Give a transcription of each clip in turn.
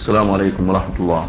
السلام عليكم ورحمة الله.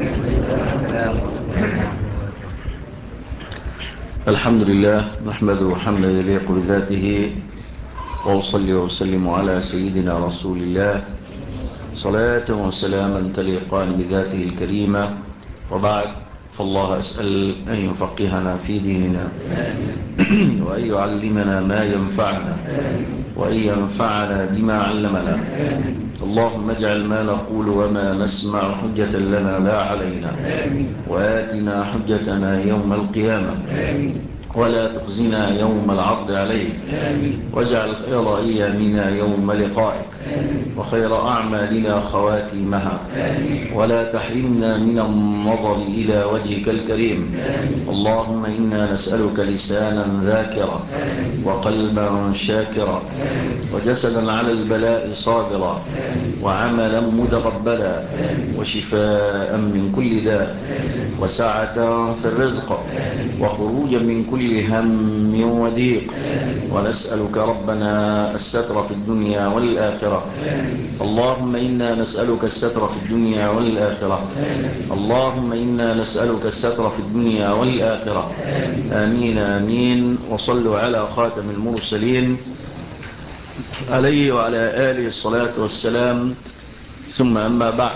الحمد لله نحمده حمدا يليق بذاته، وأصلي وأسلم على سيدنا رسول الله صلاة وسلاما تليقان بذاته الكريمة. وبعد، فالله أسأل أن يفقهنا في ديننا وأن يعلمنا ما ينفعنا وأن ينفعنا بما علمنا. اللهم اجعل ما نقول وما نسمع حجة لنا لا علينا، وآتنا حجتنا يوم القيامة، ولا تخزنا يوم العرض عليك، واجعل خير أيامنا يوم لقائك، وخير أعمالنا خواتيمها، ولا تحرمنا من النظر إلى وجهك الكريم. اللهم إنا نسألك لسانا ذاكرا، وقلبا شاكرا، وجسدا على البلاء صابرا، وعملا متقبلا، وشفاء من كل داء، وسعة في الرزق، وخروجا من كل هم وضيق. ونسألك ربنا الستر في الدنيا والآخرة. اللهم إنا نسألك الستر في الدنيا والآخرة. اللهم إنا نسألك الستر في الدنيا والآخرة. آمين آمين. وصلوا على خاتم المرسلين عليه وعلى آله الصلاة والسلام. ثم أما بعد،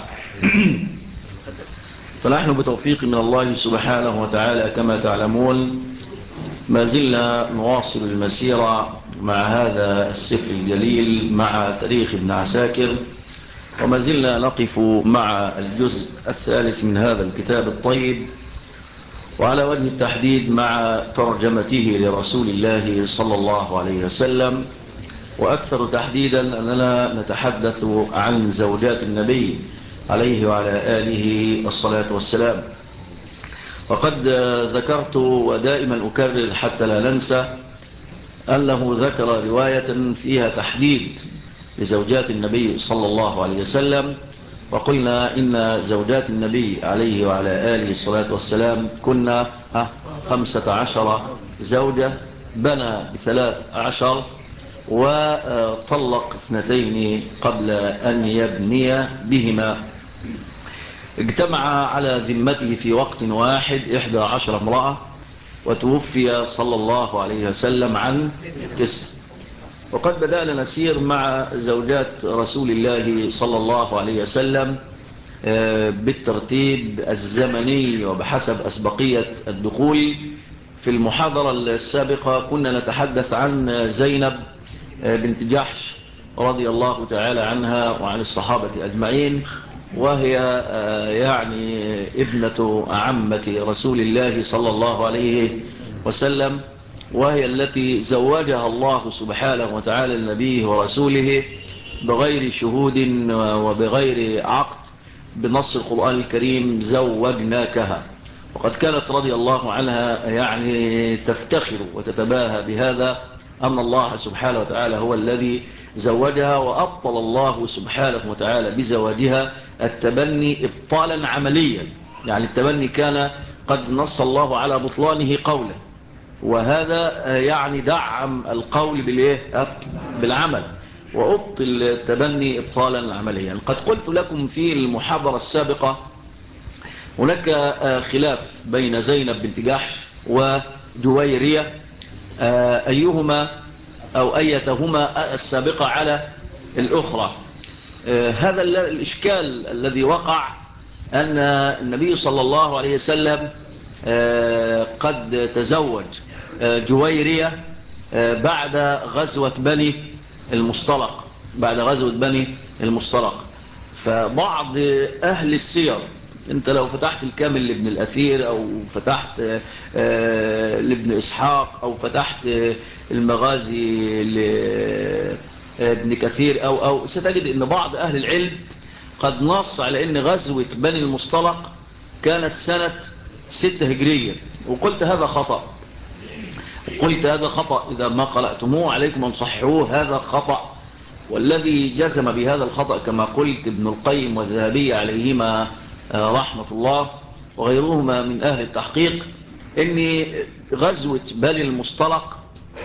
فنحن بتوفيق من الله سبحانه وتعالى كما تعلمون ما زلنا نواصل المسيرة مع هذا السفر الجليل، مع تاريخ ابن عساكر، وما زلنا نقف مع الجزء الثالث من هذا الكتاب الطيب، وعلى وجه التحديد مع ترجمته لرسول الله صلى الله عليه وسلم، وأكثر تحديدا أننا نتحدث عن زوجات النبي عليه وعلى آله الصلاة والسلام. وقد ذكرت ودائما أكرر حتى لا ننسى أنه ذكر رواية فيها تحديد لزوجات النبي صلى الله عليه وسلم، وقلنا إن زوجات النبي عليه وعلى آله الصلاة والسلام كنا 15 زوجة، بنى ب13 وطلق 2 قبل أن يبني بهما. اجتمع على ذمته في وقت واحد 11 امرأة، وتوفي صلى الله عليه وسلم عن 9. وقد بدأنا نسير مع زوجات رسول الله صلى الله عليه وسلم بالترتيب الزمني وبحسب أسبقية الدخول. في المحاضرة السابقة كنا نتحدث عن زينب بنت جحش رضي الله تعالى عنها وعن الصحابة أجمعين، وهي يعني ابنة عمة رسول الله صلى الله عليه وسلم، وهي التي زوجها الله سبحانه وتعالى النبي ورسوله بغير شهود وبغير عقد، بنص القرآن الكريم زوجناكها. وقد كانت رضي الله عنها يعني تفتخر وتتباهى بهذا، أن الله سبحانه وتعالى هو الذي زوجها، وأبطل الله سبحانه وتعالى بزواجها التبني إبطالا عمليا. يعني التبني كان قد نص الله على بطلانه قوله، وهذا يعني دعم القول بالعمل، وأبطل التبني إبطالا عمليا. قد قلت لكم في المحاضرة السابقة هناك خلاف بين زينب بنت جحش وجويرية، أيهما أو أيتهما السابقة على الأخرى. هذا الإشكال الذي وقع أن النبي صلى الله عليه وسلم قد تزوج جويرية بعد غزوة بني المصطلق، فبعض أهل السير، انت لو فتحت الكامل لابن الأثير أو فتحت لابن إسحاق أو فتحت المغازي لابن كثير أو ستجد أن بعض أهل العلم قد نص على أن غزوة بني المصطلق كانت سنة 6 هجرية، وقلت هذا خطأ. إذا ما قرأتموه عليكم أن تصححوه، هذا خطأ. والذي جزم بهذا الخطأ كما قلت ابن القيم والذهبي عليهما رحمة الله وغيرهما من أهل التحقيق، أن غزوة بني المصطلق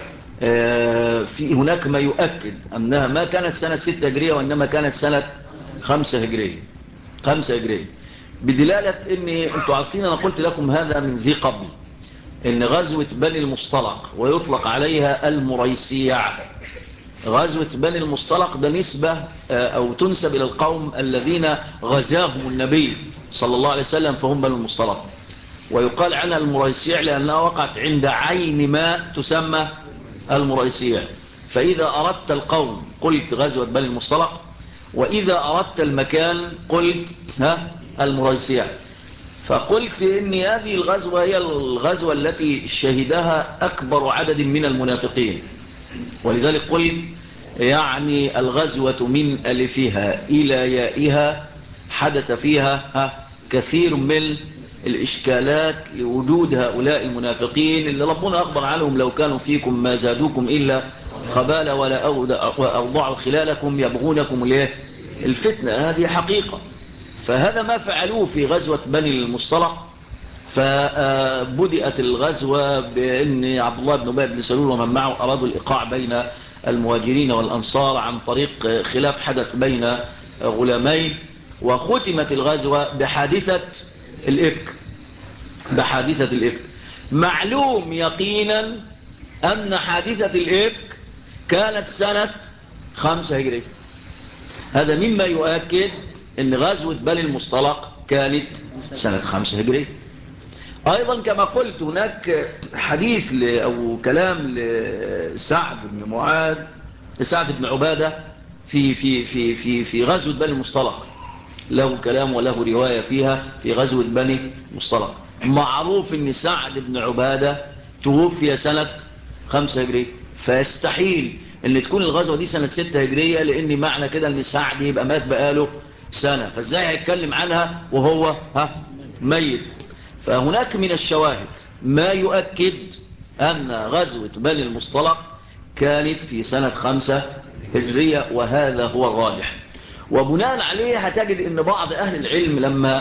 في هناك ما يؤكد أنها ما كانت سنة 6 هجرية، وإنما كانت سنة 5 هجرية. 5 هجرية، بدلالة ان انتوا عارفين انا قلت لكم هذا من ذي قبل، ان غزوة بني المصطلق ويطلق عليها المريسيع، غزوة بني المصطلق ده نسبة او تنسب الى القوم الذين غزاهم النبي صلى الله عليه وسلم فهم بني المصطلق، ويقال عنها المريسيع لأنها وقعت عند عين ماء تسمى المريسيع. فإذا أردت القوم قلت غزوة بني المصطلق، وإذا أردت المكان قلت المريسيع. فقلت إن هذه الغزوة هي الغزوة التي شهدها أكبر عدد من المنافقين، ولذلك قلت يعني الغزوة من ألفها إلى يائها حدث فيها كثير من الإشكالات لوجود هؤلاء المنافقين اللي ربنا أخبر عنهم لو كانوا فيكم ما زادوكم إلا خبالا ولا أوضعوا خلالكم يبغونكم الفتنة. هذه حقيقة. فهذا ما فعلوه في غزوة بني المصطلق. فبدأت الغزوة بأن عبد الله بن أبي بن سلول ومن معه أرادوا الإيقاع بين المهاجرين والأنصار عن طريق خلاف حدث بين غلامين، وختمت الغزوة بحادثة الإفك. معلوم يقينا أن حادثة الإفك كانت سنة 5 هجرية. هذا مما يؤكد أن غزوة بني المصطلق كانت سنة 5 هجرية. أيضا كما قلت هناك حديث أو كلام لسعد بن عبادة في غزوة بني المصطلق، له كلام وله رواية فيها في غزوة بني المصطلق. معروف أن سعد بن عبادة توفي سنة 5 هجرية، فيستحيل أن تكون الغزوة دي سنة 6 هجرية، لأن معنى كده أن سعد يبقى مات بقاله سنة، فازاي هيتكلم عنها وهو ميت؟ فهناك من الشواهد ما يؤكد أن غزوة بني المصطلق كانت في سنة 5 هجرية، وهذا هو الراجح. وبناء عليه هتجد أن بعض أهل العلم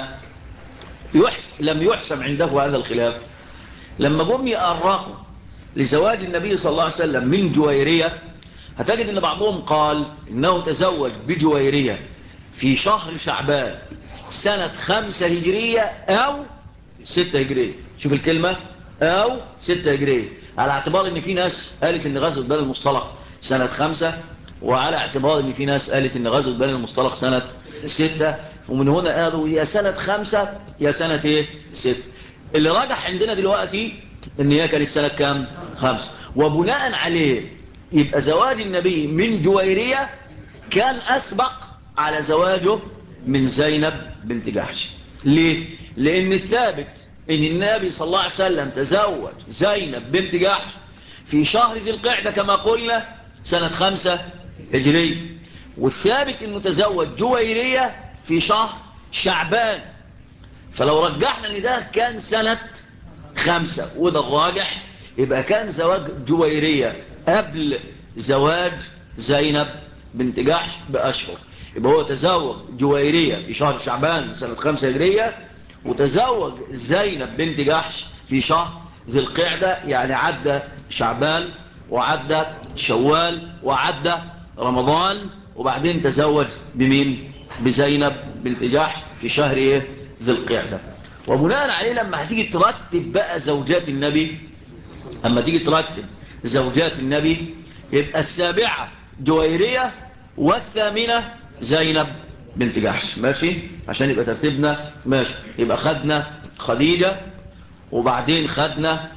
لم يحسم عنده هذا الخلاف، لما جم يأرخوا لزواج النبي صلى الله عليه وسلم من جويرية، هتجد أن بعضهم قال إنه تزوج بجويرية في شهر شعبان سنة 5 هجرية أو 6 هجرية. شوف الكلمة أو 6 هجرية، على اعتبار أن في ناس قالت أن غزوة بني المصطلق سنة 5، وعلى اعتبار أن في ناس قالت أن غزوة بني المصطلق سنة 6، ومن هنا قالوا يا سنة 5 يا سنة 6. اللي راجح عندنا دلوقتي أن هي كانت سنة كام؟ 5. وبناء عليه يبقى زواج النبي من جويرية كان أسبق على زواجه من زينب بنت جحش. ليه؟ لأن الثابت أن النبي صلى الله عليه وسلم تزوج زينب بنت جحش في شهر ذي القعدة كما قلنا سنة 5 هجرية، والثابت أنه تزوج جويرية في شهر شعبان. فلو رجحنا ان ده كان سنة 5، وده الراجح، يبقى كان زواج جويرية قبل زواج زينب بنت جحش بأشهر. يبقى هو تزوج جويرية في شهر شعبان سنة 5 هجرية، وتزوج زينب بنت جحش في شهر ذي القعدة، يعني عدى شعبان وعدى شوال وعدى رمضان، وبعدين تزوج بمين؟ بزينب بنت جحش في شهر ذي القعدة. وبناء عليه لما هتيجي ترتب بقى زوجات النبي، اما تيجي ترتب زوجات النبي، يبقى 7 جويرية والثامنة زينب بنت جحش. ماشي؟ عشان يبقى ترتيبنا ماشي. يبقى خدنا خديجة، وبعدين خدنا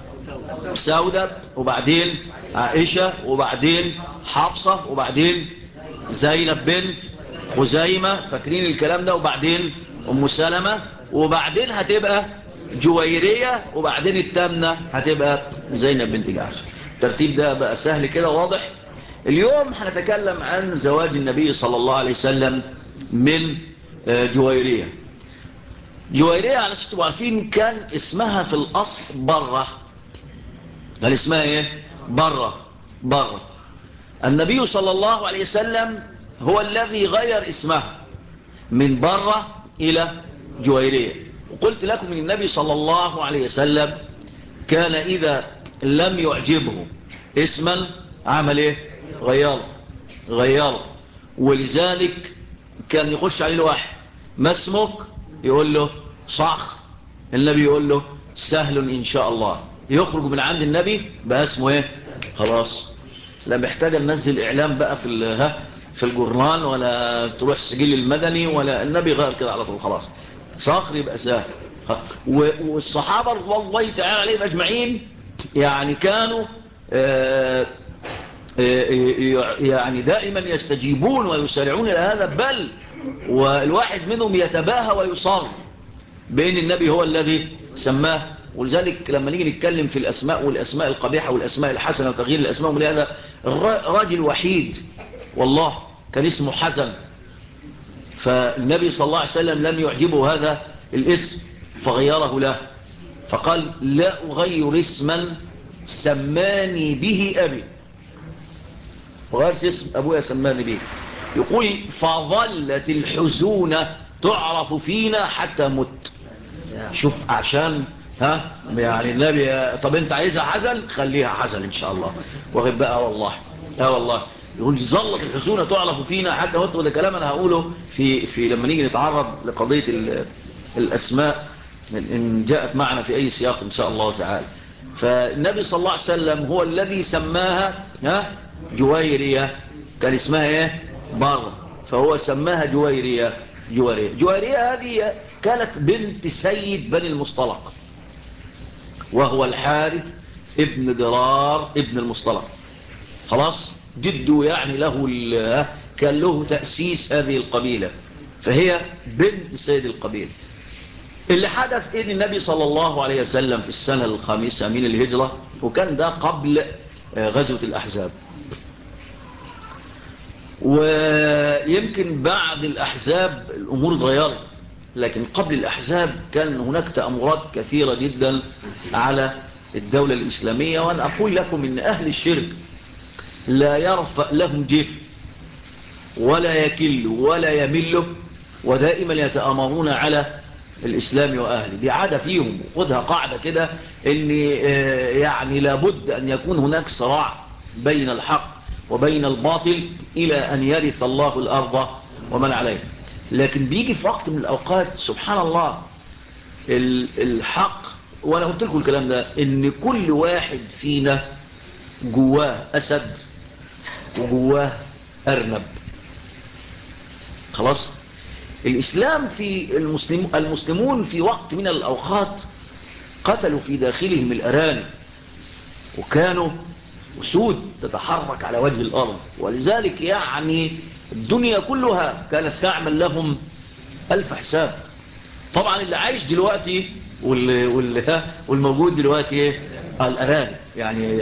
سودة، وبعدين عائشة، وبعدين حفصة، وبعدين زينب بنت خزيمة، فاكرين الكلام ده، وبعدين أم سلمة، وبعدين هتبقى جويرية، وبعدين التامنة هتبقى زينب بنت جحش. الترتيب ده بقى سهل كده واضح. اليوم هنتكلم عن زواج النبي صلى الله عليه وسلم من جويرية. جويرية على أساس تبقوا عارفين كان اسمها في الأصل برة. قال اسمها ايه؟ برة. النبي صلى الله عليه وسلم هو الذي غير اسمها من برة إلى جويرية. وقلت لكم ان النبي صلى الله عليه وسلم كان إذا لم يعجبه اسما عمل ايه؟ غيره. ولذلك كان يخش عليه الوحي ما اسمك؟ يقول له صخر. النبي يقول له سهل إن شاء الله. يخرج من عند النبي بقى اسمه ايه؟ خلاص. لا محتاجة ننزل إعلام بقى في الجورنال، ولا تروح السجل المدني، ولا النبي غير كده على طول. خلاص صخر يبقى سهل. والصحابة والله تعالى عليهم أجمعين يعني كانوا يعني دائما يستجيبون ويسارعون إلى هذا، بل والواحد منهم يتباهى ويصر بأن النبي هو الذي سماه. ولذلك لما نيجي نتكلم في الأسماء والأسماء القبيحة والأسماء الحسنة وتغيير الأسماء ولهذا راجل وحيد والله كان اسمه حسن، فالنبي صلى الله عليه وسلم لم يعجبه هذا الاسم فغيره له، فقال لا أغير اسما سماني به أبي. وغيرت اسم أبويا سماني به. يقول فظلت الحزونة تعرف فينا حتى مت. شوف عشان يعني النبي طب انت عايزها حزن خليها حزن ان شاء الله. واخد بقى والله والله يقول ظلت الحزونة تعرف فينا حتى مت. وده كلام انا هقوله في لما نيجي نتعرض لقضية الاسماء ان جاءت معنا في اي سياق ان شاء الله تعالى. فالنبي صلى الله عليه وسلم هو الذي سماها جويرية. كان اسمها ايه؟ بر. فهو سماها جويرية. جويرية هذه كانت بنت سيد بني المصطلق، وهو الحارث ابن ضرار ابن المصطلق. خلاص جده يعني كان له تأسيس هذه القبيلة، فهي بنت سيد القبيلة. اللي حدث ان النبي صلى الله عليه وسلم في السنة 5 من الهجرة، وكان ده قبل غزوة الأحزاب، ويمكن بعد الأحزاب الأمور اتغيرت، لكن قبل الأحزاب كان هناك تأمرات كثيرة جدا على الدولة الإسلامية. وأنا أقول لكم إن أهل الشرك لا يرفع لهم جف ولا يكل ولا يمل، ودائما يتأمرون على الإسلام وأهله. دي عادة فيهم، خدها قاعدة كده، إن يعني لابد أن يكون هناك صراع بين الحق وبين الباطل إلى أن يرث الله الأرض ومن عليها. لكن بيجي في وقت من الأوقات سبحان الله الحق، وأنا قلت لكم الكلام ده، إن كل واحد فينا جواه أسد وجواه أرنب. خلاص الإسلام في المسلمون في وقت من الأوقات قتلوا في داخلهم الأرانب، وكانوا أسود تتحرك على وجه الأرض، ولذلك يعني الدنيا كلها كانت تعمل لهم ألف حساب. طبعا اللي عايش دلوقتي والموجود دلوقتي الأرانب يعني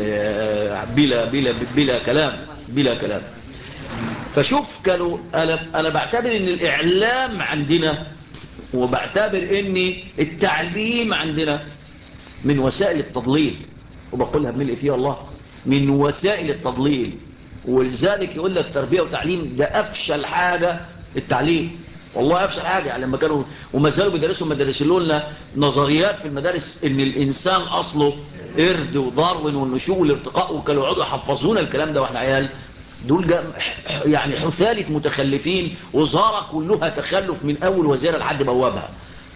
بلا كلام. فشوف كانوا أنا بعتبر إن الإعلام عندنا، وبعتبر إن التعليم عندنا من وسائل التضليل، وبقولها بملء فيها الله، من وسائل التضليل. ولذلك يقول لك تربية وتعليم ده أفشل حاجة التعليم، والله أفشل حاجة. يعني لما كانوا وما زالوا بيدرسوا لنا نظريات في المدارس إن الإنسان أصله قرد وداروين والنشوء والارتقاء، وكانوا يقعدوا يحفظونا الكلام ده واحنا عيال. دول يعني حثالة متخلفين، وزارة كلها تخلف من أول وزيرة لحد بوابها.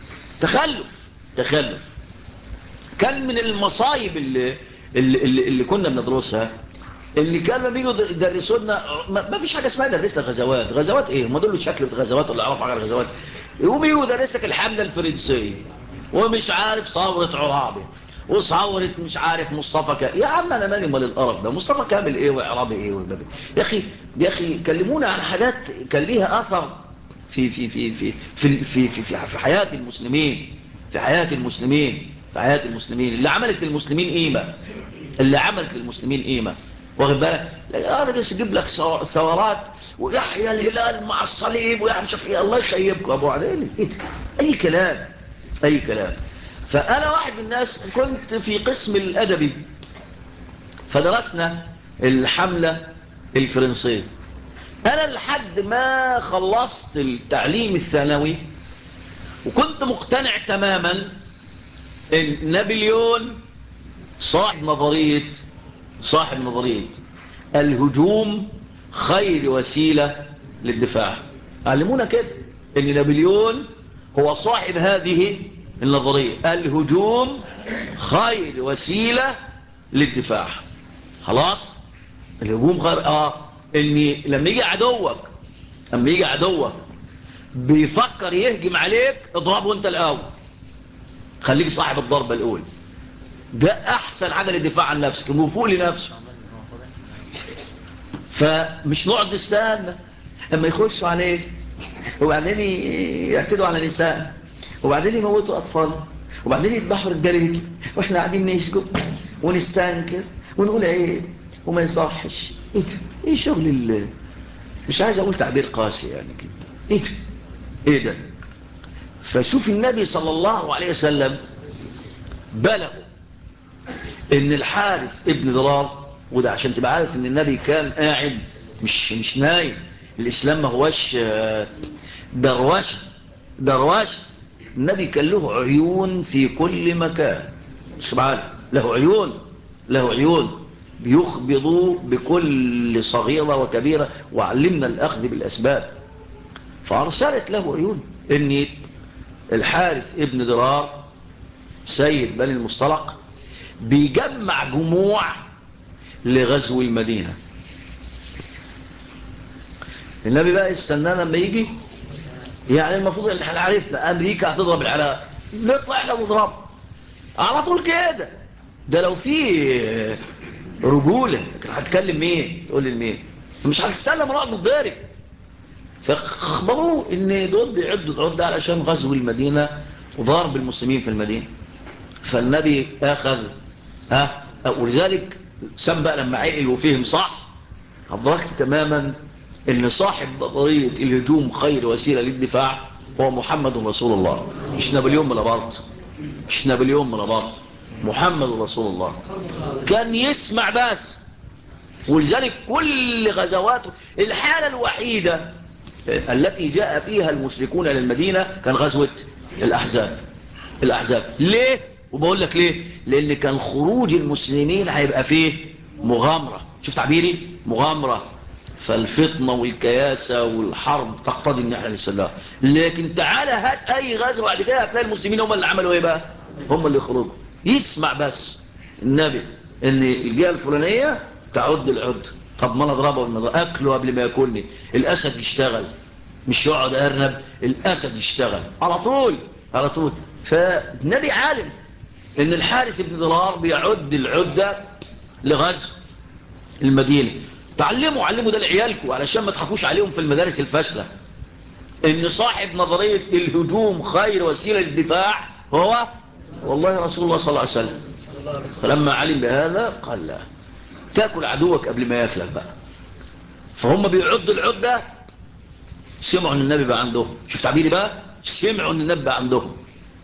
تخلف. كان من المصايب اللي كنا بندرسها، اللي كانوا بيجوا يدرسوا لنا ما فيش حاجه اسمها درسنا غزوات ايه؟ هم دول شكل غزوات ولا يعرفوا حاجه غزوات؟ وبيجوا يدرسك الحمله الفرنسيه، ومش عارف ثوره عرابي، وثوره مش عارف مصطفى يا عم انا مالي مال القرف ده، مصطفى كامل ايه وعرابي ايه يا اخي كلمونا عن حاجات كان ليها اثر في حياه المسلمين، في حياه المسلمين اللي عملت للمسلمين قيمه. واخد بالك؟ راجل يجيب لك ثورات ويحيى الهلال مع الصليب ويحيى مش عارف ايه. الله يخيبكم ابو عدي. اي كلام. فانا واحد من الناس كنت في قسم الادبي، فدرسنا الحمله الفرنسيه. انا لحد ما خلصت التعليم الثانوي وكنت مقتنع تماما ان نابليون صاحب نظريه الهجوم خير وسيلة للدفاع. علمونا كده ان نابليون هو صاحب هذه النظرية، الهجوم خير وسيلة للدفاع. خلاص، الهجوم خير ان لما يجي عدوك بيفكر يهجم عليك، اضربه انت الاول، خليك صاحب الضربة الاولى. ده احسن حاجة للدفاع عن نفسك، وفوق لنفسه. فمش نقعد نستنى اما يخشوا عليه، وبعدين يعتدوا على نساء، وبعدين يموتوا اطفال، وبعدين يذبحوا رجالهم، واحنا قاعدين نشجب ونستنكر ونقول ايه وما يصحش. ايه ده؟ ايه شغل الله؟ مش عايز اقول تعبير قاسي يعني كده. ايه ده؟ ايه ده؟ فشوف النبي صلى الله عليه وسلم بلغوا ان الحارث ابن ضرار، وده عشان تبقى عارف ان النبي كان قاعد مش نايم. الاسلام ما هوش دروشه. النبي كان له عيون في كل مكان سبحانه، له عيون بيخبضوا بكل صغيرة وكبيرة، وعلمنا الأخذ بالأسباب. فأرسلت له عيون إن الحارث ابن ضرار سيد بني المصطلق بيجمع جموع لغزو المدينة. النبي بقى استنانا لما يجي، يعني المفروض ان احنا عرفنا امريكا هتضرب العراق، نطلع احنا نضرب على طول كده. ده لو في رجولة لكن هتكلم مين؟ تقول لي مين؟ مش هتستنى نقعد نتضارب. فاخبروه ان دول بيعدوا عدة علشان غزو المدينة وضرب المسلمين في المدينة. فالنبي اخذ ولذلك سم بقى لما عقل وفهم صح، أدركت تماما ان صاحب نظرية الهجوم خير وسيلة للدفاع هو محمد رسول الله، مش نابليون بونابرت، محمد رسول الله. كان يسمع بس. ولذلك كل غزواته، الحالة الوحيدة التي جاء فيها المشركون للمدينة كان غزوة الأحزاب. ليه؟ وبقول لك ليه؟ لأن كان خروج المسلمين هيبقى فيه مغامرة. شوف تعبيري، مغامرة. فالفطنة والكياسة والحرب تقتضي ان احنا نسلها. لكن تعالى هات اي غزوة بعد كده هتلاقي المسلمين هم اللي عملوا ايه بقى؟ هم اللي يخرجوا. يسمع بس النبي ان الجهة الفلانية تعد العد. طب ما نضربه اكله قبل ما ياكلني. الاسد يشتغل، مش يقعد ارنب، الاسد يشتغل على طول. فالنبي عالم ان الحارث بن ضرار بيعد العدة لغزو المدينة. علموا ده لعيالكم علشان ما تحكوش عليهم في المدارس الفاشلة ان صاحب نظرية الهجوم خير وسيلة للدفاع هو والله رسول الله صلى الله عليه وسلم. فلما علم بهذا قال لا، تاكل عدوك قبل ما ياكلك بقى. فهم بيعدوا العدة، سمعوا ان النبي بقى عندهم. شوف تعبيري بقى، سمعوا ان النبي بقى عندهم.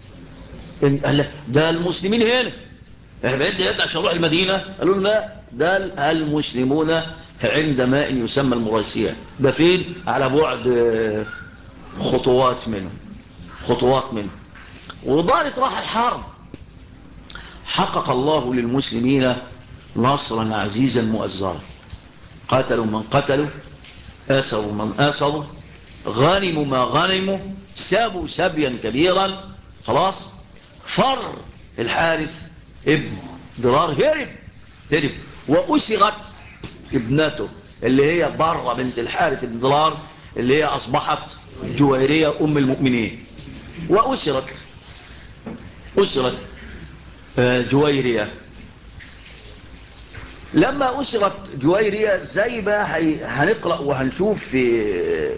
ده المسلمين هنا، احنا بعد يد عشان نروح المدينة. قالوا لنا ده المسلمون عند ماء يسمى المريسية. ده فين؟ على بعد خطوات منه. ودارت راح الحرب، حقق الله للمسلمين نصرا عزيزا مؤزرا. قاتلوا من قتلوا، آسروا من آسروا، غنموا ما غنموا، سابوا سبيا كبيرا. خلاص، فر الحارث ابن ضرار، هرب. وأسرت ابنته اللي هي بره بنت الحارث ابن ضرار، اللي هي أصبحت جويرية أم المؤمنين. وأسرت جويرية. لما أسرت جويرية زي ما هنقرأ وهنشوف في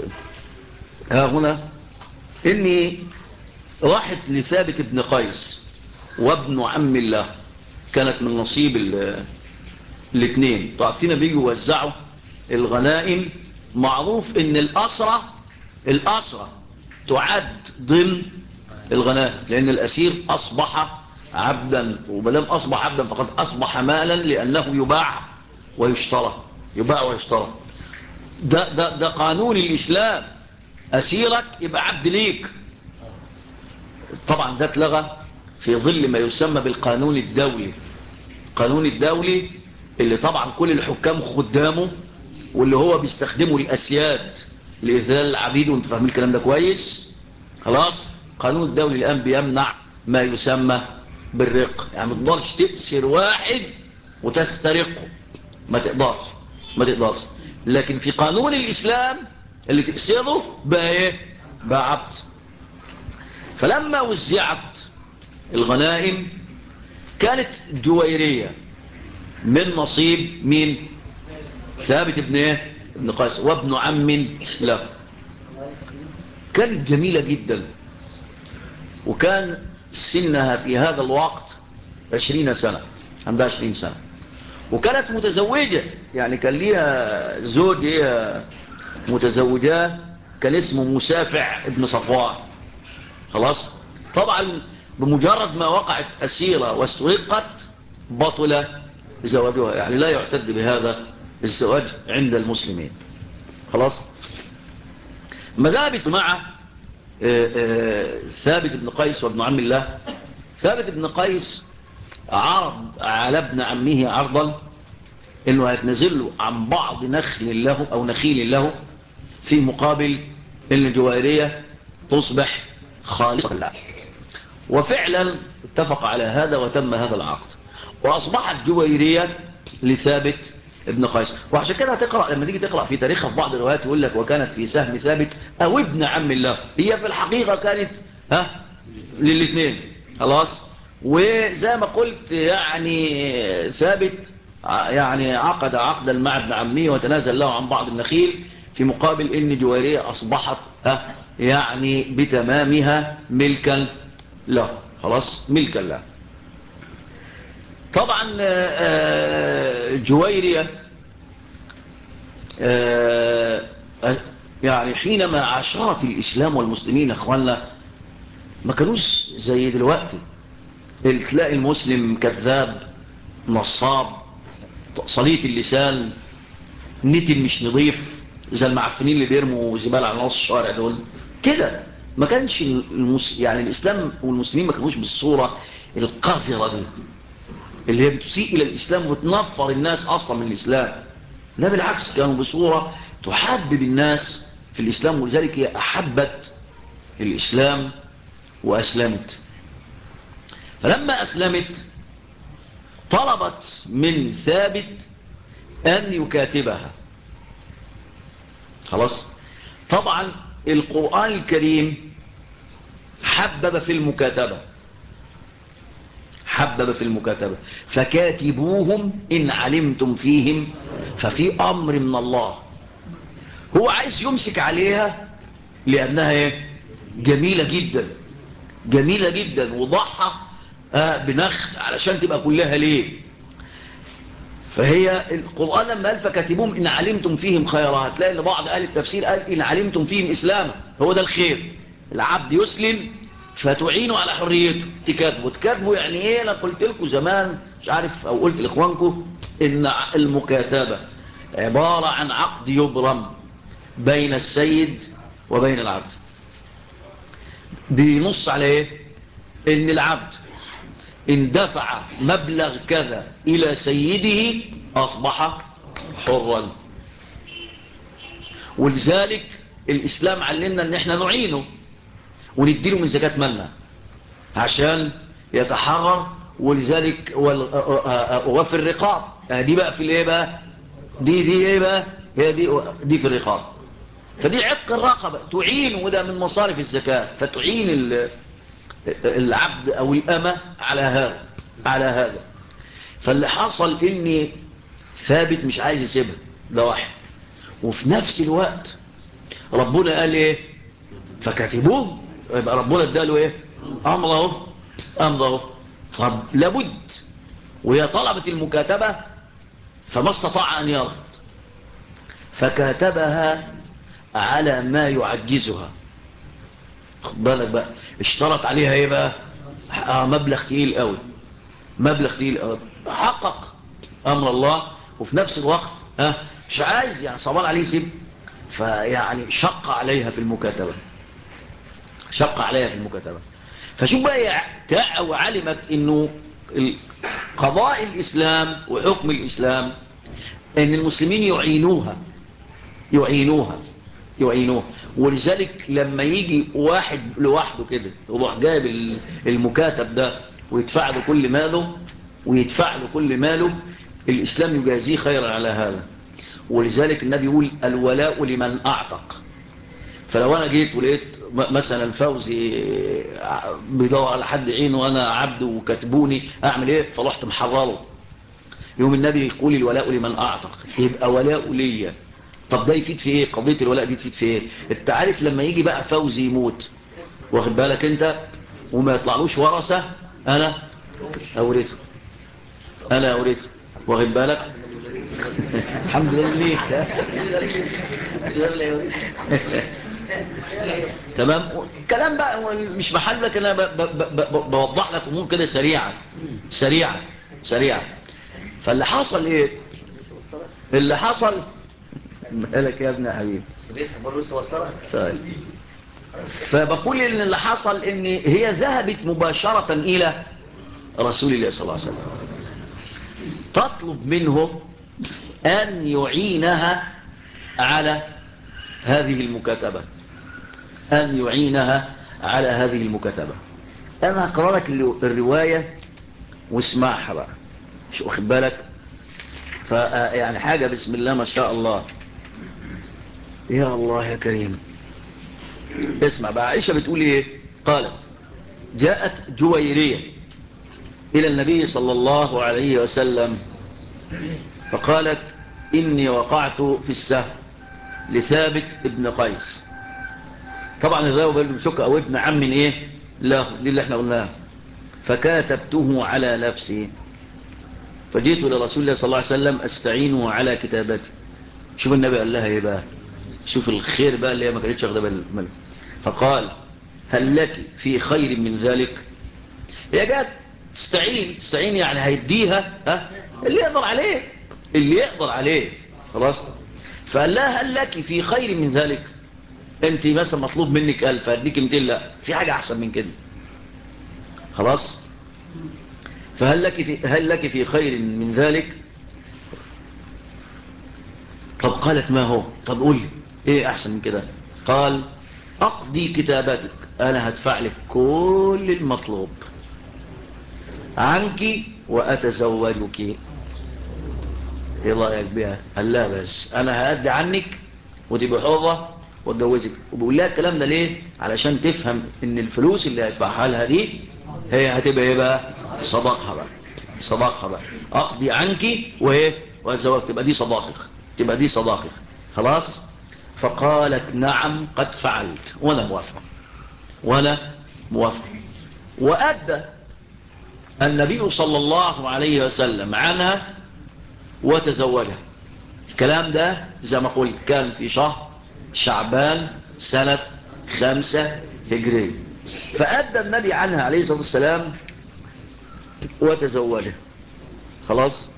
هنا، إني راحت لثابت ابن قيس وابن عم الله، كانت من نصيب الاثنين. تعرفين بيجوا يوزعوا الغنائم، معروف ان الأسرة تعد ضمن الغنائم، لان الأسير أصبح عبدا، ومدام أصبح عبدا فقد أصبح مالا، لأنه يباع ويشترى. ده قانون الإسلام، أسيرك يبقى عبد ليك. طبعا ده اتلغى في ظل ما يسمى بالقانون الدولي. القانون الدولي اللي طبعا كل الحكام خدامه، واللي هو بيستخدمه الأسياد لإذلال العبيد، وانتوا فاهمين الكلام ده كويس. خلاص. قانون الدولي الآن بيمنع ما يسمى بالرق، يعني ما تقدرش تأسر واحد وتسترقه، ما تقدرش. لكن في قانون الإسلام اللي تأسره بقى ايه؟ بقى عبد. فلما وزعت الغنائم كانت جويرية من نصيب مين؟ ثابت ابن ايه؟ ابن قيس، وابن عم له. كانت جميلة جدا، وكان سنها في هذا الوقت 20 سنة، عندها 20 سنة، وكانت متزوجة، يعني كان ليها زوج هي متزوجاه كان اسمه مسافع ابن صفوان. خلاص. طبعا بمجرد ما وقعت أسيرة واسترقت بطل زواجها، يعني لا يعتد بهذا الزواج عند المسلمين. خلاص. مذابت مع ثابت بن قيس وابن عم الله. ثابت بن قيس عرض على ابن عمه عرضا انه هيتنزل له عن بعض نخل له او نخيل له في مقابل ان الجويرية تصبح خالصة لله. وفعلا اتفق على هذا وتم هذا العقد، واصبحت جويرية لثابت ابن قيس. وعشان كده هتقرأ لما تيجي تقرأ في تاريخها في بعض الروايات يقول لك وكانت في سهم ثابت او ابن عم الله. هي في الحقيقة كانت للاثنين. خلاص. وزي ما قلت يعني ثابت يعني عقد عقدا مع ابن عمه وتنازل له عن بعض النخيل في مقابل ان جويرية اصبحت يعني بتمامها ملكا له. خلاص. ملكا له. طبعا جويرية يعني حينما عاشرت الإسلام والمسلمين أخواننا ما كانوش زي دلوقتي تلاقي المسلم كذاب نصاب صليت اللسان نتن مش نظيف زي المعفنين اللي بيرموا زبالة على نص الشوارع دول كده. ما كانش يعني الإسلام والمسلمين ما كانوش بالصورة القذرة دي اللي هي بتسيء إلى الإسلام وتنفر الناس أصلا من الإسلام. لا بالعكس، كانوا بصورة تحبب الناس في الإسلام، ولذلك هي أحبت الإسلام وأسلمت. فلما أسلمت طلبت من ثابت أن يكاتبها. خلاص. طبعا القرآن الكريم حبب في المكاتبة فكاتبوهم إن علمتم فيهم ففي أمر من الله. هو عايز يمسك عليها لأنها جميلة جدا وضحى بنخل علشان تبقى كلها ليه. فهي القرآن لما قال فكاتبوهم إن علمتم فيهم خيرا، هتلاقي ان بعض أهل التفسير قال إن علمتم فيهم إسلام، هو ده الخير. العبد يسلم فتعينوا على حريته، تكاتبوا يعني ايه. انا قلت لكم زمان مش عارف او قلت لاخوانكم ان المكاتبة عبارة عن عقد يبرم بين السيد وبين العبد، بينص على ايه؟ ان العبد ان دفع مبلغ كذا الى سيده اصبح حرا. ولذلك الاسلام علمنا ان احنا نعينه ونديله من زكاة مالنا عشان يتحرر. ولذلك وفي الرقاب دي بقى في الايه بقى دي ايه بقى هي دي في الرقاب. فدي عتق الرقبة تعين، وده من مصارف الزكاة، فتعين العبد او الامة على هذا. فاللي حصل ان ثابت مش عايز يسيبها، ده واحد. وفي نفس الوقت ربنا قال ايه؟ فكاتبوه. يبقى ربنا اداله ايه؟ امره. طب لابد، وهي طلبت المكاتبة فما استطاع ان يرفض، فكاتبها على ما يعجزها. خد بالك بقى، اشترط عليها ايه بقى؟ مبلغ تقيل قوي، حقق امر الله، وفي نفس الوقت مش عايز يعني صبان عليه يسيب، فيعني شق عليها في المكاتبة. فشوف بقى وعلمت انه قضاء الاسلام وحكم الاسلام ان المسلمين يعينوها يعينوه. ولذلك لما يجي واحد لوحده كده يروح جايب المكاتب ده ويدفع له كل ماله الإسلام يجازيه خيرا على هذا. ولذلك النبي يقول الولاء لمن أعتق. فلو أنا جيت ولقيت مثلا فوزي بيدور على حد عينه وأنا عبد وكتبوني أعمل إيه؟ فرحت محرره، يوم النبي يقول الولاء لمن أعتق، يبقى ولاء ليا. طب ده يفيد في إيه؟ قضية الولاء دي تفيد في إيه؟ أنت عارف لما يجي بقى فوزي يموت، واخد بالك أنت، وما يطلعلوش ورثة، أنا أورثه، واخد بالك. الحمد لله. تمام. كلام بقى مش محل لك، انا بوضح لك امور كده سريعا. فاللي حصل ايه؟ اللي حصل مالك يا ابن حبيبي؟ طيب. فبقول ان اللي حصل ان هي ذهبت مباشرة الى رسول الله صلى الله عليه وسلم تطلب منه أن يعينها على هذه المكاتبة. أنا هقرأ لك الرواية واسمعها بقى، مش واخد بالك. يعني حاجة بسم الله ما شاء الله، يا الله يا كريم. اسمع بقى. عائشة بتقول ايه؟ قالت جاءت جويرية إلى النبي صلى الله عليه وسلم فقالت إني وقعت في السهم لثابت ابن قيس. طبعا الراوي بيقول بشك أو ابن عم من إيه لا، دي اللي احنا قلناها. فكاتبته على نفسي فجئت لرسول الله صلى الله عليه وسلم أستعينه على كتابته. شوف النبي قال لها إيه بقى، شوف الخير بقى اللي هي ما كانتش واخده بالها. فقال هل لك في خير من ذلك؟ هي جات تستعين يعني هيديها اللي يقدر عليه خلاص. فقال لها هل لك في خير من ذلك؟ انت مثلا مطلوب منك 1000 هديك 200، لا في حاجة احسن من كده خلاص. فهل لك في خير من ذلك؟ طب قالت ما هو؟ طب قول لي ايه احسن من كده؟ قال اقضي كتاباتك، انا هدفع لك كل المطلوب عنك واتزوجك. ايه رايك بها؟ قال لا بس انا هأدي عنك وتبقى حرة واتجوزك. وبقول لها الكلام ده ليه؟ علشان تفهم ان الفلوس اللي هيدفعها لها دي هي هتبقى ايه بقى؟ صداقها بقى. اقضي عنك وايه واتزوجك، تبقى دي صداقك خلاص. فقالت نعم قد فعلت وانا موافق. وأدى النبي صلى الله عليه وسلم عنها وتزوجها. الكلام ده زي ما قلت كان في شهر شعبان سنة 5 هجرية. فأدى النبي عنها عليه الصلاة والسلام وتزوجها خلاص.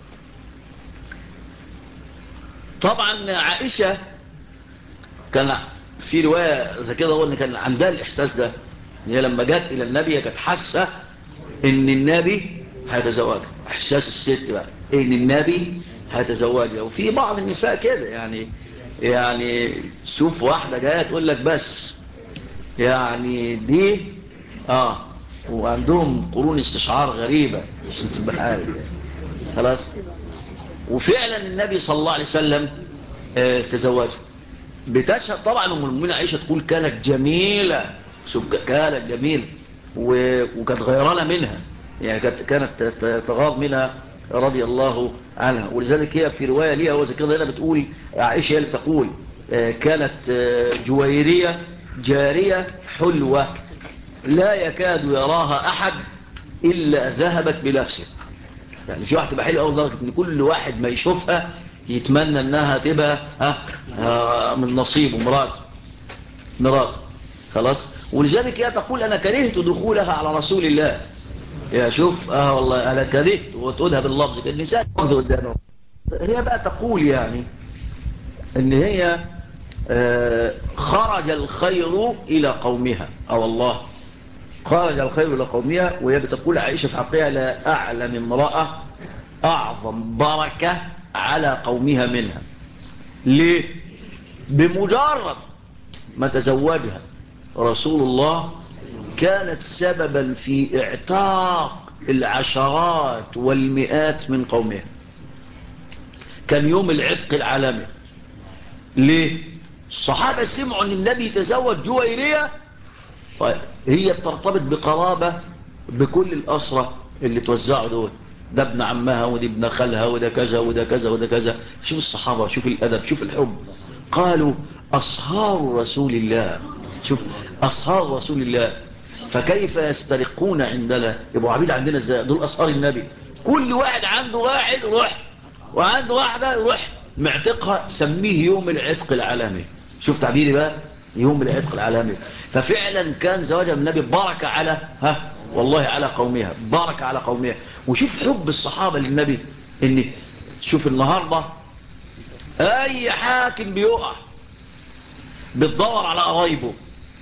طبعا عائشة كان في رواية زي كده هو ان كان عندها الإحساس ده، هي لما جات إلى النبي كانت حاسة ان النبي هيتزوجها. احساس الست بقى ان النبي هيتزوجها. وفي بعض النساء كده يعني شوف واحدة جاية تقول لك بس يعني دي وعندهم قرون استشعار غريبة عشان تبقى عارف خلاص. وفعلا النبي صلى الله عليه وسلم تزوجها. بتشهد طبعا ام المؤمنين عائشة تقول كانت جميلة، شوف كانت جميلة وكانت غيرانة منها، يعني كانت تغاض منها رضي الله عنها. ولذلك هي في رواية ليها وزي كده هنا بتقول عائشة اللي بتقول كانت جويرية جارية حلوة لا يكاد يراها أحد إلا ذهبت بنفسه. يعني في واحد تبقى حلوة أول درجة إن كل واحد ما يشوفها يتمنى أنها تبقى من نصيبه مراته خلاص. ولذلك هي تقول أنا كرهت دخولها على رسول الله. يا شوف والله أنا كرهت، وتقولها باللفظ النساء قدامه. هي بقى تقول يعني ان هي خرج الخير إلى قومها، والله خرج الخير إلى قومها. وهي بتقول عائشة في حقها لا أعلم امرأة أعظم بركة على قومها منها. ليه؟ بمجرد ما تزوجها رسول الله كانت سببا في اعتاق العشرات والمئات من قومها. كان يوم العتق العالمي. ليه؟ الصحابة سمعوا ان النبي تزوج جويرية، طيب هي بترتبط بقرابة بكل الأسرة اللي توزعوا دول، ده ابن عمها ودي ابن خالها وده كذا وده كذا وده كذا. شوف الصحابة، شوف الأدب، شوف الحب. قالوا أصهار رسول الله، شوف أصهار رسول الله، فكيف يسترقون عندنا؟ يبقوا عبيد عندنا ازاي؟ دول أصهار النبي. كل واحد عنده واحد يروح، وعنده واحدة يروح معتقها، سميه يوم العتق العالمي. شوف تعبيري بقى، يوم العتق العالمي. ففعلا كان زواجها من النبي بركة على والله على قومها، بركة على قومها. وشوف حب الصحابة للنبي. ان شوف النهاردة اي حاكم بيقع بتدور على قرايبه.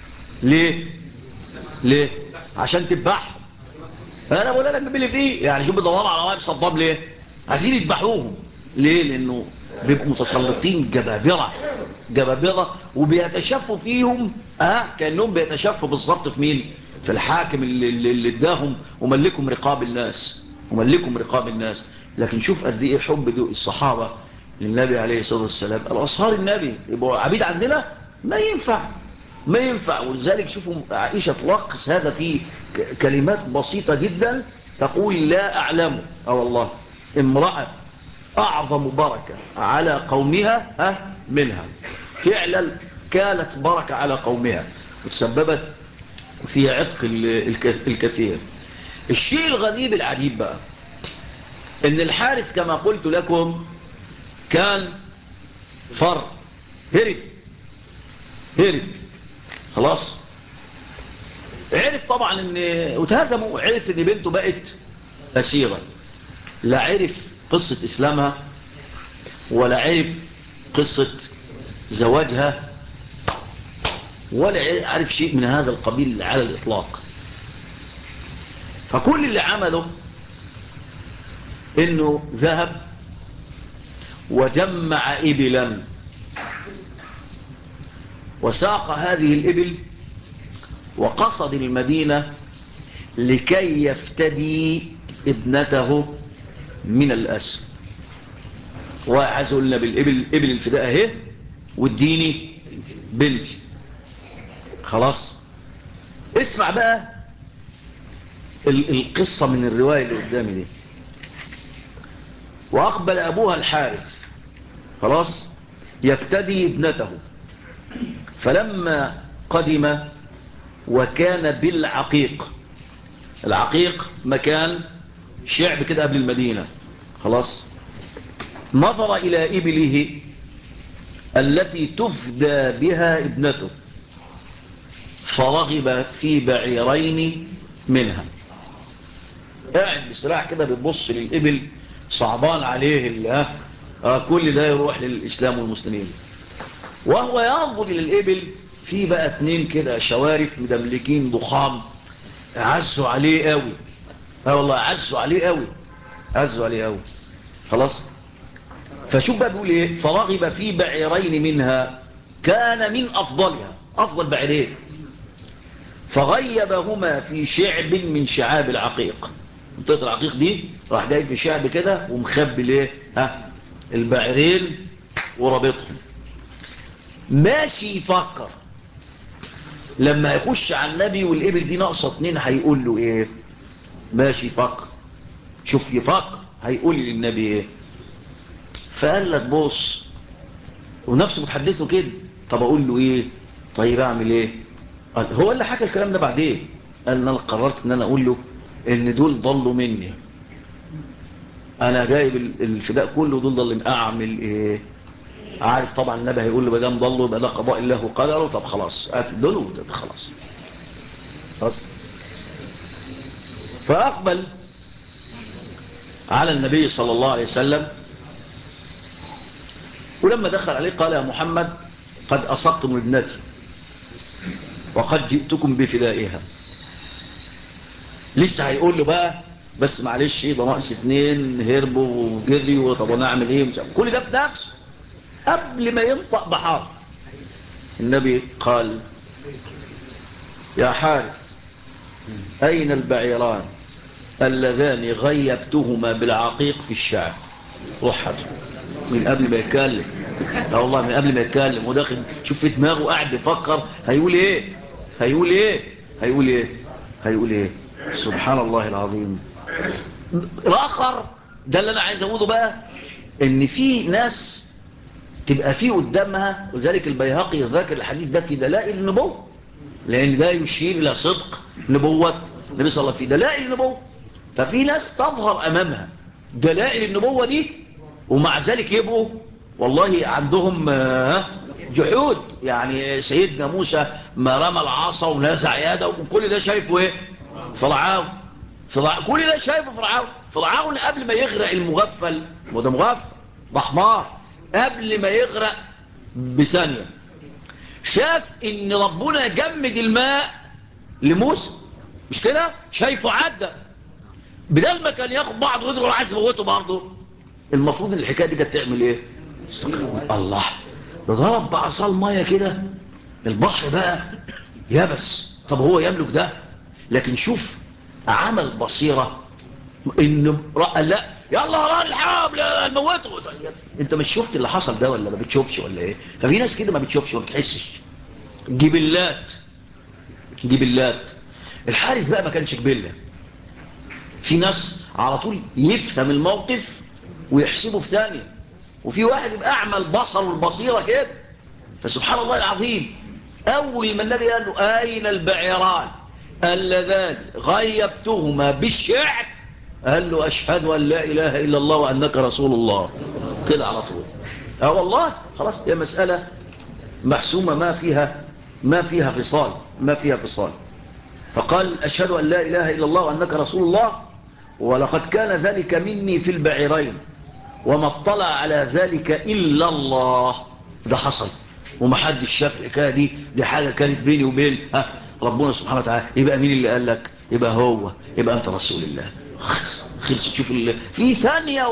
ليه عشان تذبحهم. انا بقول لك بيبي فيه يعني، شوف بيدوروا على قرايب صدام ليه؟ عايزين يذبحوهم. ليه؟ لانه بيبقوا متسلطين جبابرة وبيتشفوا فيهم كأنهم بيتشفوا بالظبط في مين؟ في الحاكم اللي اداهم وملكهم رقاب الناس. لكن شوف قد ايه حب دو الصحابة للنبي عليه الصلاة والسلام. الأصهار النبي يبقوا عبيد عندنا؟ ما ينفع. ولذلك شوفوا عائشة تلخص هذا في كلمات بسيطة جدا، تقول لا أعلم والله امرأة أعظم بركة على قومها منها. فعلا كانت بركة على قومها وتسببت في عتق الكثير. الشيء الغريب العجيب بقى ان الحارث كما قلت لكم كان فر هرب خلاص. عرف طبعا ان وتهزموا، عرف ان بنته بقت أسيرة. لا عرف قصة إسلامها ولا عرف قصة زواجها ولا عرف شيء من هذا القبيل على الإطلاق. فكل اللي عمله إنه ذهب وجمع إبلا وساق هذه الإبل وقصد المدينة لكي يفتدي ابنته من الأسر. وعزوا لنا بالإبل، إبل الفداء اهي، واديني بنتي. خلاص اسمع بقى القصة من الرواية اللي قدامي دي. وأقبل أبوها الحارث خلاص يفتدي ابنته، فلما قدم وكان بالعقيق. العقيق مكان شعب كده قبل المدينة خلاص. نظر إلى إبله التي تفدى بها ابنته فرغب في بعيرين منها. قاعد بسرعة كده بيبص للإبل، صعبان عليه اللي كل ده يروح للإسلام والمسلمين. وهو ينظر إلى الإبل، في بقى اتنين كده شوارف مدملكين ضخام عزوا عليه قوي. والله عزوا عليه قوي خلاص. فشوف بقى بيقول ايه، فرغب في بعيرين منها كان من أفضلها، أفضل بعيرين، فغيبهما في شعب من شعاب العقيق. منطقة العقيق دي راح جاي في شعب كده ومخبي ليه البعيرين ورابطهم. ماشي يفكر لما يخش على النبي والإبل دي ناقصة اتنين هيقول له ايه. ماشي يفكر، شوف يفكر هيقول للنبي ايه. فقال لك بص، ونفسه بتحدثه كده، طب اقول له ايه؟ طيب اعمل ايه؟ هو اللي حكى الكلام ده بعدين قال ان انا قررت ان انا اقول له ان دول ضلوا مني، انا جايب الفداء كله، دول ضل. اعمل ايه؟ عارف طبعا النبي هيقول له بدام ضلوا يبقى ده قضاء الله وقدره. طب خلاص قاتل دول خلاص. فاقبل على النبي صلى الله عليه وسلم، ولما دخل عليه قال يا محمد قد أصبتم ابنتي وقد جئتكم بفدائها. لسه هيقول له بقى بس معلش ده ناقص اتنين هربوا وجريوا، طب انا اعمل ايه؟ كل ده في نفسه قبل ما ينطق بحرف. النبي قال يا حارث أين البعيران اللذان غيبتهما بالعقيق في الشعب؟ روح من قبل ما يتكلم. لا والله من قبل ما يتكلم وداخل شوف في دماغه قاعد بيفكر هيقول ايه هيقول ايه هيقول ايه هيقول ايه. سبحان الله العظيم. الاخر ده اللي انا عايز اقوله بقى، ان في ناس تبقى فيه قدامها، وذلك البيهقي ذاكر الحديث ده في دلائل النبوة، لان ده يشير الى صدق نبوة النبي صلى الله عليه وسلم في دلائل النبوة. ففي ناس تظهر امامها دلائل النبوة دي ومع ذلك يبقوا والله عندهم جحود. يعني سيدنا موسى ما رمى العصا ونزع يده وكل ده شايفه ايه؟ فرعون. كل ده شايفه فرعون قبل ما يغرق المغفل، وده مغفل ده حمار، قبل ما يغرق بثانية شاف ان ربنا جمد الماء لموسى، مش كده؟ شايفه عدى بدل ما كان ياخد بعض ويضرب العايز موته برضه. المفروض ان الحكايه دي كانت تعمل ايه؟ الله، ده ضرب بعصا الميه كده البحر بقى يبس. طب هو يملك ده؟ لكن شوف عمل بصيره ان لا يلا ران الحرب نموته. انت مش شفت اللي حصل ده ولا ما بتشوفش ولا ايه؟ ففي ناس كده ما بتشوفش وما بتحسش. جبلات الحارث بقى ما كانش جبله. في ناس على طول يفهم الموقف ويحسبه في ثانية، وفي واحد يبقى أعمى البصر والبصيرة كده. فسبحان الله العظيم أول ما النبي قال له أين البعيران اللذان غيبتهما بالشعب قال له أشهد أن لا إله إلا الله وأنك رسول الله. كده على طول. والله خلاص هي مسألة محسومة ما فيها فصال. فقال أشهد أن لا إله إلا الله وأنك رسول الله، ولقد كان ذلك مني في البعيرين وما اطلع على ذلك إلا الله. ده حصل ومحدش شاف الحكاية دي حاجة كانت بيني وبين ربنا سبحانه وتعالى. يبقى مين اللي قال لك؟ يبقى أنت رسول الله. خلص. تشوف في ثانية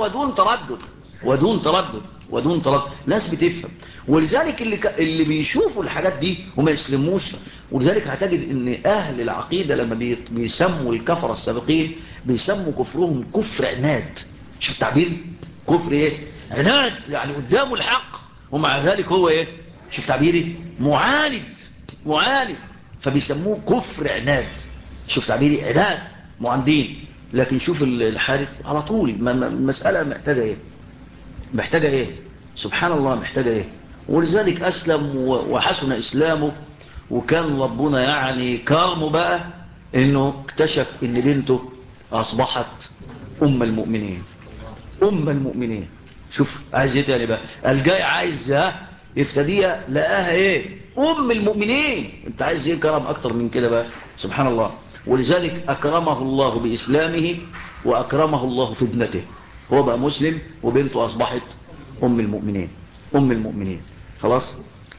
ودون تردد ناس بتفهم. ولذلك اللي بيشوفوا الحاجات دي وما يسلموش. ولذلك هتجد ان اهل العقيدة لما بيسموا الكفر السابقين بيسموا كفرهم كفر عناد. شوف التعبير كفر ايه؟ عناد، يعني قدامه الحق ومع ذلك هو ايه؟ شوف تعبيري معاند. فبيسموه كفر عناد. شوف تعبيري عناد معاندين. لكن شوف الحارث على طول المسألة محتاجة ايه؟ سبحان الله محتاجة ايه؟ ولذلك أسلم وحسن إسلامه. وكان ربنا يعني كرمه بقى إنه اكتشف إن بنته أصبحت أم المؤمنين. شوف عايز ايه تاني بقى؟ الجاي عايز يفتديها لقاها ايه؟ أم المؤمنين. انت عايز ايه كرم أكتر من كده بقى؟ سبحان الله. ولذلك أكرمه الله بإسلامه وأكرمه الله في ابنته. هو بقى مسلم وبنته أصبحت أم المؤمنين. خلاص.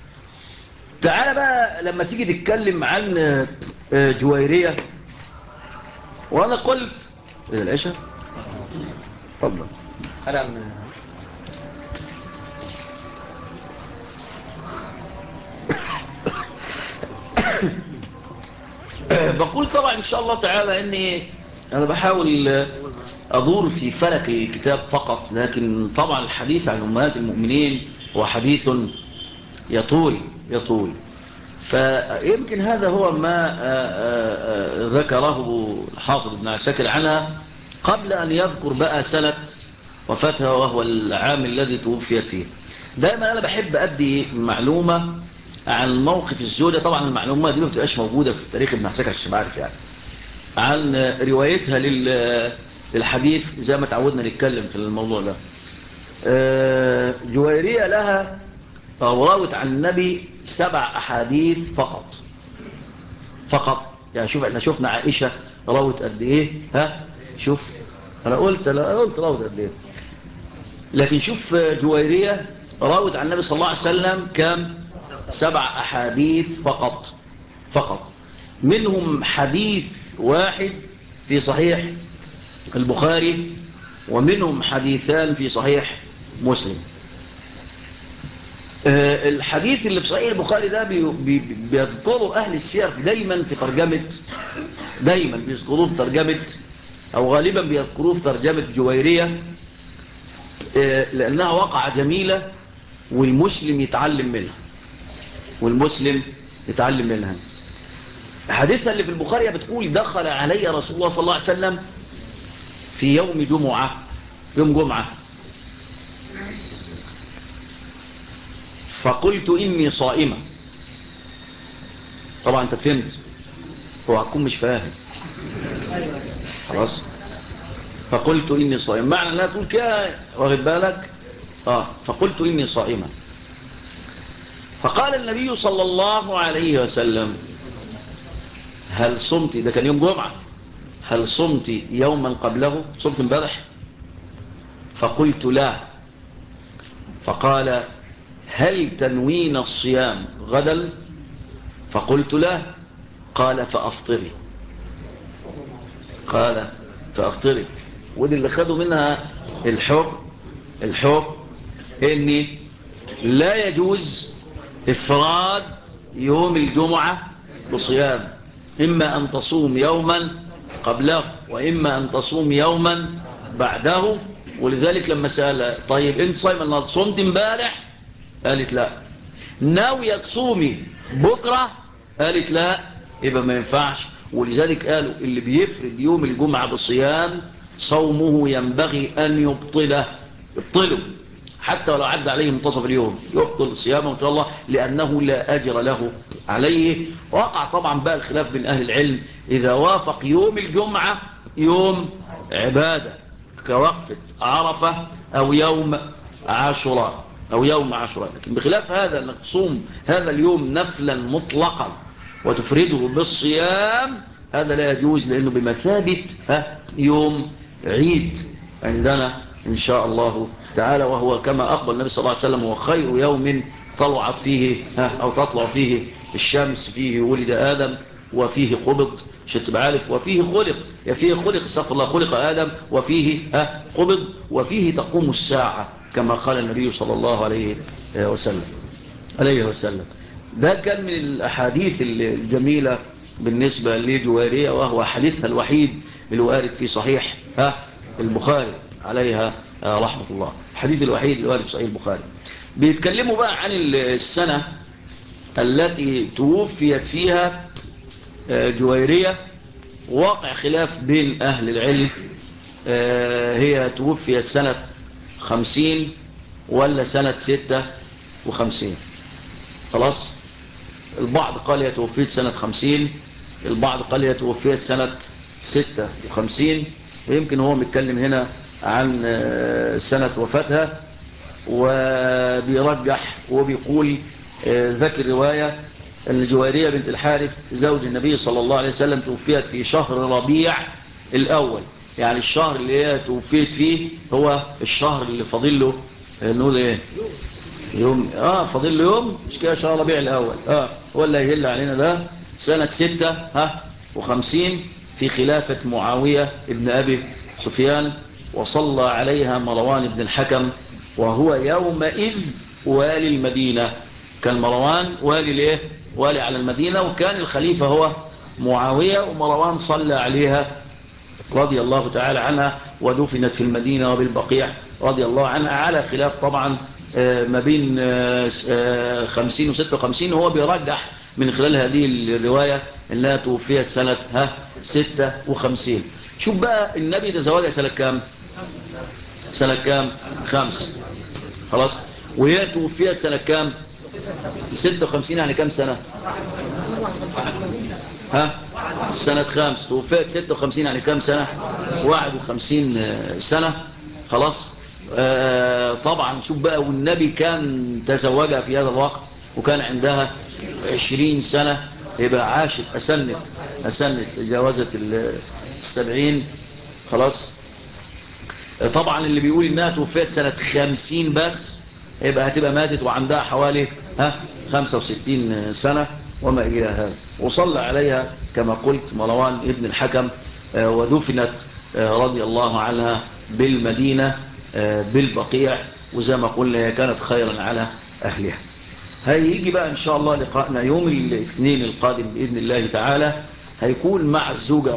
تعال بقى لما تيجي تتكلم عن جويرية. وأنا قلت إذا العشاء فضل بقول طبعا إن شاء الله تعالى إني أنا بحاول أدور في فلك الكتاب فقط، لكن طبعا الحديث عن أمهات المؤمنين هو حديث يطول. فيمكن هذا هو ما ذكره الحافظ ابن عساكر عنها قبل أن يذكر بقى سنة وفاتها وهو العام الذي توفيت فيه. دائما أنا بحب أدي معلومة عن موقف الزوجة. طبعا المعلومة دي ما بتبقاش موجودة في تاريخ ابن عساكر عشان عارف يعني عن روايتها للحديث زي ما تعودنا نتكلم في الموضوع ده. جويرية لها روت عن النبي 7 أحاديث فقط. يعني شوف احنا شفنا عائشة روت قد ايه. شوف انا قلت روت قد ايه. لكن شوف جويرية روت عن النبي صلى الله عليه وسلم كم؟ 7 أحاديث فقط. منهم حديث واحد في صحيح البخاري ومنهم حديثان في صحيح مسلم. الحديث اللي في صحيح البخاري ده بيذكره أهل السير دايما في ترجمة، دايما بيذكروه في ترجمة، أو غالبا بيذكروه في ترجمة جويرية، لأنها وقعة جميلة والمسلم يتعلم منها، والمسلم يتعلم منها. حديثها اللي في البخاري بتقول: دخل علي رسول الله صلى الله عليه وسلم في يوم جمعة، يوم جمعة، فقلت إني صائمة. طبعا أنت فهمت، هو هتكون مش فاهم خلاص. فقلت إني صائمة معنى لا تقول كده، واخد بالك؟ فقلت إني صائمة. فقال النبي صلى الله عليه وسلم: هل صمت؟ ده كان يوم جمعة. هل صمت يوما قبله؟ صمت امبارح؟ فقلت لا. فقال: هل تنوين الصيام غدا؟ فقلت لا. قال: فأفطري. قال: فأفطري. ودي اللي خدوا منها الحكم إني لا يجوز إفراد يوم الجمعة بصيام، إما أن تصوم يوما قبله وإما أن تصوم يوما بعده. ولذلك لما سأل: طيب أنت صايم النهارده، صمت امبارح؟ قالت لا. ناوية تصومي بكرة؟ قالت لا. يبقى ما ينفعش. ولذلك قالوا: اللي بيفرد يوم الجمعة بصيام صومه ينبغي أن يبطله حتى ولو عدى عليه منتصف اليوم، يبطل صيامه إن شاء الله، لأنه لا أجر له عليه. وقع طبعا بقى الخلاف بين أهل العلم إذا وافق يوم الجمعة يوم عبادة كوقفة عرفة أو يوم عاشوراء، لكن بخلاف هذا أنك تصوم هذا اليوم نفلا مطلقا وتفرده بالصيام، هذا لا يجوز، لأنه بمثابة يوم عيد عندنا إن شاء الله تعالى، وهو كما أخبر النبي صلى الله عليه وسلم: هو خير يوم طلعت فيه أو تطلع فيه الشمس، فيه ولد آدم وفيه قبض، شت بعالف، وفيه خلق استغفر الله، خلق آدم، وفيه قبض، وفيه تقوم الساعة كما قال النبي صلى الله عليه وسلم. ده كان من الأحاديث الجميلة بالنسبة لجويرية، وهو حديثها الوحيد الوارد في صحيح البخاري عليها رحمة الله، الحديث الوحيد الوارد في صحيح البخاري. بيتكلموا بقى عن السنة التي توفيت فيها جويرية. واقع خلاف بين أهل العلم، هي توفيت سنة 50 ولا سنة 56. خلاص، البعض قال هي توفيت سنة 50، البعض قال هي توفيت سنة 56، ويمكن هو متكلم هنا عن سنة وفاتها، وبيرجح وبيقول ذكر رواية أن جويرية بنت الحارث زوج النبي صلى الله عليه وسلم توفيت في شهر ربيع الأول، يعني الشهر اللي هي توفيت فيه هو الشهر اللي فاضل له نقول ايه يوم، فاضل له يوم، مش كده شهر ربيع الأول، ولا يهل علينا ده سنة 56 في خلافة معاوية ابن أبي سفيان، وصلى عليها مروان بن الحكم، وهو يومئذ والي المدينة. كان مروان والي على المدينة، وكان الخليفة هو معاوية، ومروان صلى عليها رضي الله تعالى عنها، ودفنت في المدينة وبالبقيع رضي الله عنها، على خلاف طبعا ما بين 50 و56. هو بيرجح من خلال هذه الرواية انها توفيت سنة 56. شوف بقى، النبي تزوجها سنة كام؟ 5. خلاص، وهي توفيت سنة كام؟ 56. يعني كام سنة؟ سنة 5 توفيت 56، يعني كام سنة؟ 51 سنة. خلاص، طبعا شوف بقى، والنبي كان تزوجها في هذا الوقت وكان عندها 20 سنة، يبقى عاشت أسنت تجاوزت 70. خلاص، طبعا اللي بيقول انها توفيت سنة 50 بس، يبقى هتبقى ماتت وعندها حوالي 65 سنة وما إلى هذا. وصلى عليها كما قلت مروان ابن الحكم، ودفنت رضي الله عنها بالمدينة بالبقيع، وزي ما قلنا هي كانت خيرا على أهلها. هيجي بقى إن شاء الله لقاءنا يوم الاثنين القادم بإذن الله تعالى، هيكون مع الزوجة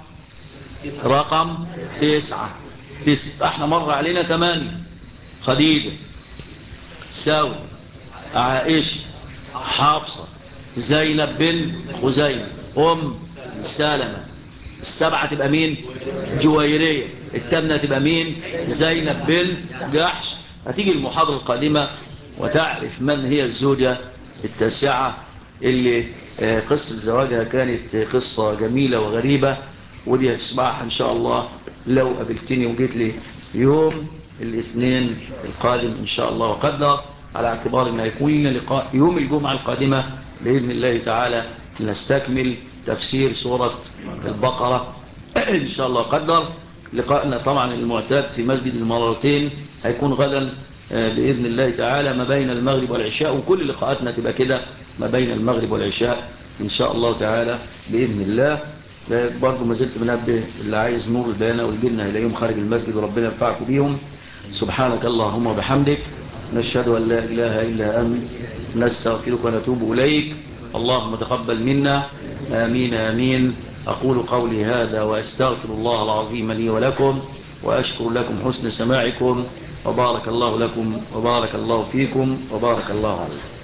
رقم 9. احنا مر علينا 8: خديجة، ساوي، عائشة، حافصة، زينب بن خزيمة، سلمة. 7 تبقى مين؟ جويرية. 8 تبقى مين؟ زينب بنت جحش. هتيجي المحاضرة القادمة وتعرف من هي الزوجة 9 اللي قصة زواجها كانت قصة جميلة وغريبة، ودي هتسمعها إن شاء الله لو قابلتني وجيت لي يوم الاثنين القادم إن شاء الله وقدر، على اعتبار أن يكون لنا لقاء يوم الجمعة القادمة بإذن الله تعالى نستكمل تفسير سورة البقرة إن شاء الله قدر. لقاءنا طبعا المعتاد في مسجد المرتين هيكون غدا بإذن الله تعالى ما بين المغرب والعشاء، وكل لقاءاتنا تبقى كده ما بين المغرب والعشاء إن شاء الله تعالى بإذن الله. برضو ما زلت منبه اللي عايز نور البيانة والجنة إلى يوم خارج المسجد، وربنا ينفعكم بيهم. سبحانك اللهم وبحمدك، نشهد أن لا إله إلا أنت، نستغفرك ونتوب إليك. اللهم تقبل منا، آمين آمين. أقول قولي هذا وأستغفر الله العظيم لي ولكم، وأشكر لكم حسن سماعكم، وبارك الله لكم وبارك الله فيكم وبارك الله عليكم.